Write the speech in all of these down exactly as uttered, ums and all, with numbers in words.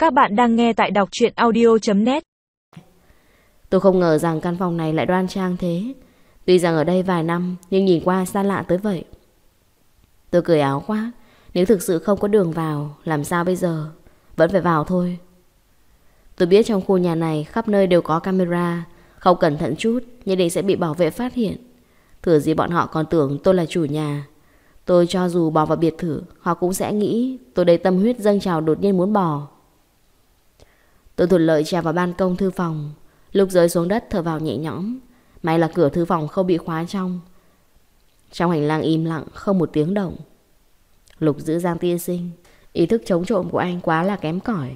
Các bạn đang nghe tại đọc truyện audio chấm net. Tôi không ngờ rằng căn phòng này lại đoan trang thế. Tuy rằng ở đây vài năm, nhưng nhìn qua xa lạ tới vậy. Tôi cười áo quá. Nếu thực sự không có đường vào, làm sao bây giờ? Vẫn phải vào thôi. Tôi biết trong khu nhà này khắp nơi đều có camera. Không cẩn thận chút, nhất định sẽ bị bảo vệ phát hiện. Thừa gì bọn họ còn tưởng tôi là chủ nhà. Tôi cho dù bỏ vào biệt thự, họ cũng sẽ nghĩ tôi đầy tâm huyết dâng trào đột nhiên muốn bỏ. Tôi thuận lợi trèo vào ban công thư phòng. Lúc rơi xuống đất thở vào nhẹ nhõm. May là cửa thư phòng không bị khóa trong. Trong hành lang im lặng, không một tiếng động. Lục Dữ Giang tiên sinh, ý thức chống trộm của anh quá là kém cỏi.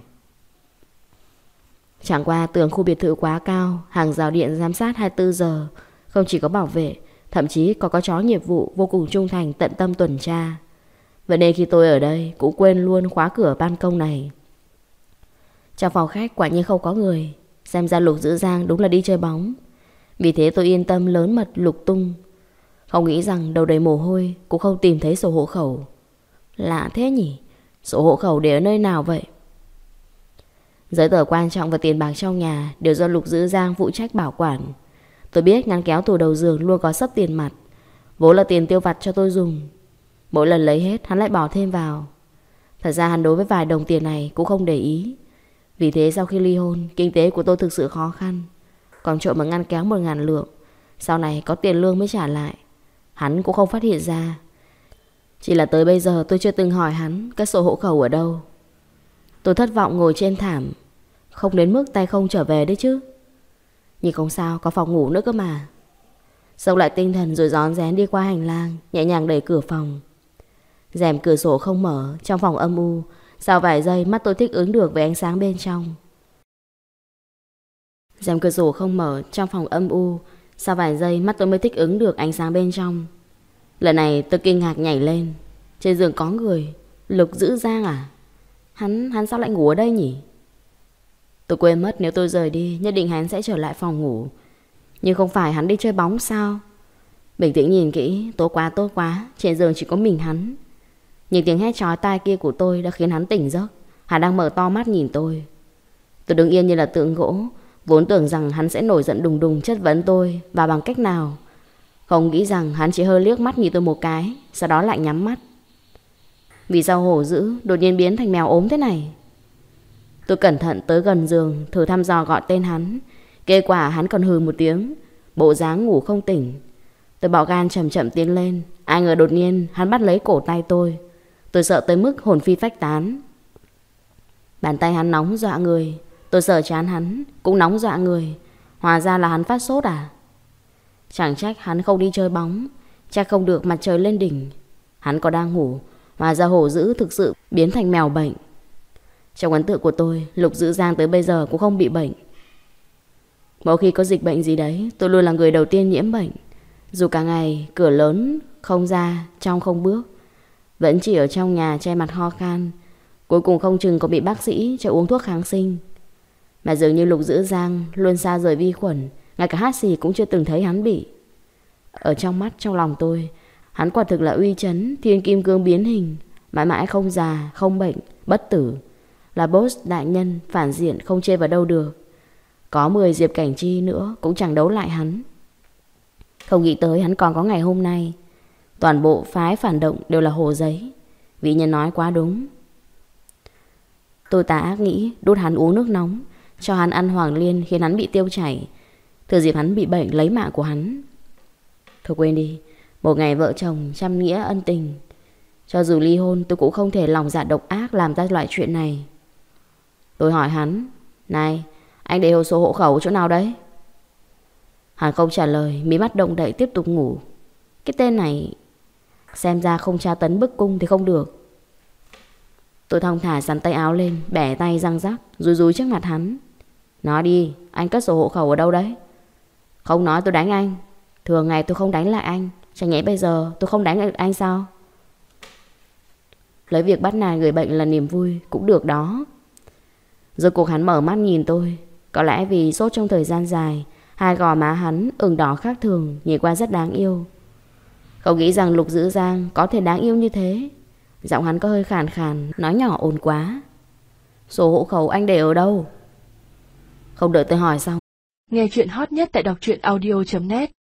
Chẳng qua tường khu biệt thự quá cao, hàng rào điện giám sát hai mươi bốn giờ, không chỉ có bảo vệ, thậm chí còn có chó nghiệp vụ vô cùng trung thành tận tâm tuần tra. Vậy nên khi tôi ở đây cũng quên luôn khóa cửa ban công này. Trong phòng khách quả nhiên không có người. Xem ra Lục Dữ Giang đúng là đi chơi bóng. Vì thế tôi yên tâm lớn mật lục tung. Không nghĩ rằng đầu đầy mồ hôi cũng không tìm thấy sổ hộ khẩu. Lạ thế nhỉ? Sổ hộ khẩu để ở nơi nào vậy? Giấy tờ quan trọng và tiền bạc trong nhà đều do Lục Dữ Giang phụ trách bảo quản. Tôi biết ngăn kéo tủ đầu giường luôn có xấp tiền mặt, vốn là tiền tiêu vặt cho tôi dùng. Mỗi lần lấy hết hắn lại bỏ thêm vào. Thật ra hắn đối với vài đồng tiền này cũng không để ý. Vì thế sau khi ly hôn, kinh tế của tôi thực sự khó khăn. Còn trộm mà ngăn kéo một ngàn lượng, sau này có tiền lương mới trả lại. Hắn cũng không phát hiện ra. Chỉ là tới bây giờ tôi chưa từng hỏi hắn cái sổ hộ khẩu ở đâu. Tôi thất vọng ngồi trên thảm. Không đến mức tay không trở về đấy chứ. Nhưng không sao, có phòng ngủ nữa cơ mà. Xông lại tinh thần rồi rón rén đi qua hành lang, nhẹ nhàng đẩy cửa phòng. Rèm cửa sổ không mở, trong phòng âm u. Sau vài giây mắt tôi thích ứng được với ánh sáng bên trong. Rèm cửa sổ không mở, trong phòng âm u. Sau vài giây mắt tôi mới thích ứng được ánh sáng bên trong. Lần này tôi kinh ngạc nhảy lên. Trên giường có người. Lục Dữ Giang à? Hắn, hắn sao lại ngủ ở đây nhỉ? Tôi quên mất nếu tôi rời đi nhất định hắn sẽ trở lại phòng ngủ. Nhưng không phải hắn đi chơi bóng sao? Bình tĩnh nhìn kỹ, tốt quá tốt quá, trên giường chỉ có mình hắn. Nhưng tiếng hét chói tai kia của tôi đã khiến hắn tỉnh giấc. Hắn đang mở to mắt nhìn tôi. Tôi đứng yên như là tượng gỗ, vốn tưởng rằng hắn sẽ nổi giận đùng đùng chất vấn tôi và bằng cách nào. Không nghĩ rằng hắn chỉ hơi liếc mắt nhìn tôi một cái, sau đó lại nhắm mắt. Vì sao hổ dữ đột nhiên biến thành mèo ốm thế này? Tôi cẩn thận tới gần giường, thử thăm dò gọi tên hắn. Kết quả hắn còn hừ một tiếng, bộ dáng ngủ không tỉnh. Tôi bỏ gan chậm chậm tiến lên. Ai ngờ đột nhiên hắn bắt lấy cổ tay tôi. Tôi sợ tới mức hồn phi phách tán. Bàn tay hắn nóng dọa người. Tôi sợ chán hắn cũng nóng dọa người. Hóa ra là hắn phát sốt à? Chẳng trách hắn không đi chơi bóng, chắc không được mặt trời lên đỉnh. Hắn có đang ngủ. Hóa ra hổ dữ thực sự biến thành mèo bệnh. Trong ấn tượng của tôi, Lục Dữ Giang tới bây giờ cũng không bị bệnh. Mỗi khi có dịch bệnh gì đấy, tôi luôn là người đầu tiên nhiễm bệnh. Dù cả ngày cửa lớn không ra, trong không bước, vẫn chỉ ở trong nhà che mặt ho khan. Cuối cùng không chừng có bị bác sĩ cho uống thuốc kháng sinh. Mà dường như Lục Dữ Giang luôn xa rời vi khuẩn, ngay cả hát xì cũng chưa từng thấy hắn bị. Ở trong mắt, trong lòng tôi, hắn quả thực là uy chấn thiên kim cương biến hình, mãi mãi không già, không bệnh, bất tử. Là boss đại nhân, phản diện không chê vào đâu được. Có mười Diệp Cảnh Chi nữa cũng chẳng đấu lại hắn. Không nghĩ tới hắn còn có ngày hôm nay. Toàn bộ phái phản động đều là hồ giấy. Vị nhân nói quá đúng. Tôi tà ác nghĩ đút hắn uống nước nóng, cho hắn ăn hoàng liên khiến hắn bị tiêu chảy, thừa dịp hắn bị bệnh lấy mạng của hắn. Thôi quên đi. Một ngày vợ chồng chăm nghĩa ân tình. Cho dù ly hôn tôi cũng không thể lòng dạ độc ác làm ra loại chuyện này. Tôi hỏi hắn, này, anh để hồ sổ hộ khẩu chỗ nào đấy? Hắn không trả lời, mí mắt động đậy tiếp tục ngủ. Cái tên này xem ra không tra tấn bức cung thì không được. Tôi thong thả sắn tay áo lên, bẻ tay răng rắc, rúi rúi trước mặt hắn. Nói đi, anh cất sổ hộ khẩu ở đâu đấy? Không nói tôi đánh anh. Thường ngày tôi không đánh lại anh, chẳng nhẽ bây giờ tôi không đánh lại anh sao? Lấy việc bắt nạt người bệnh là niềm vui cũng được đó. Rồi cuộc hắn mở mắt nhìn tôi. Có lẽ vì sốt trong thời gian dài, hai gò má hắn ửng đỏ khác thường, nhìn qua rất đáng yêu. Không nghĩ rằng Lục Dữ Giang có thể đáng yêu như thế. Giọng hắn có hơi khàn khàn, nói nhỏ ồn quá. Sổ hộ khẩu anh để ở đâu? Không đợi tôi hỏi xong, Nghe chuyện hot nhất tại đọc truyện audio chấm net.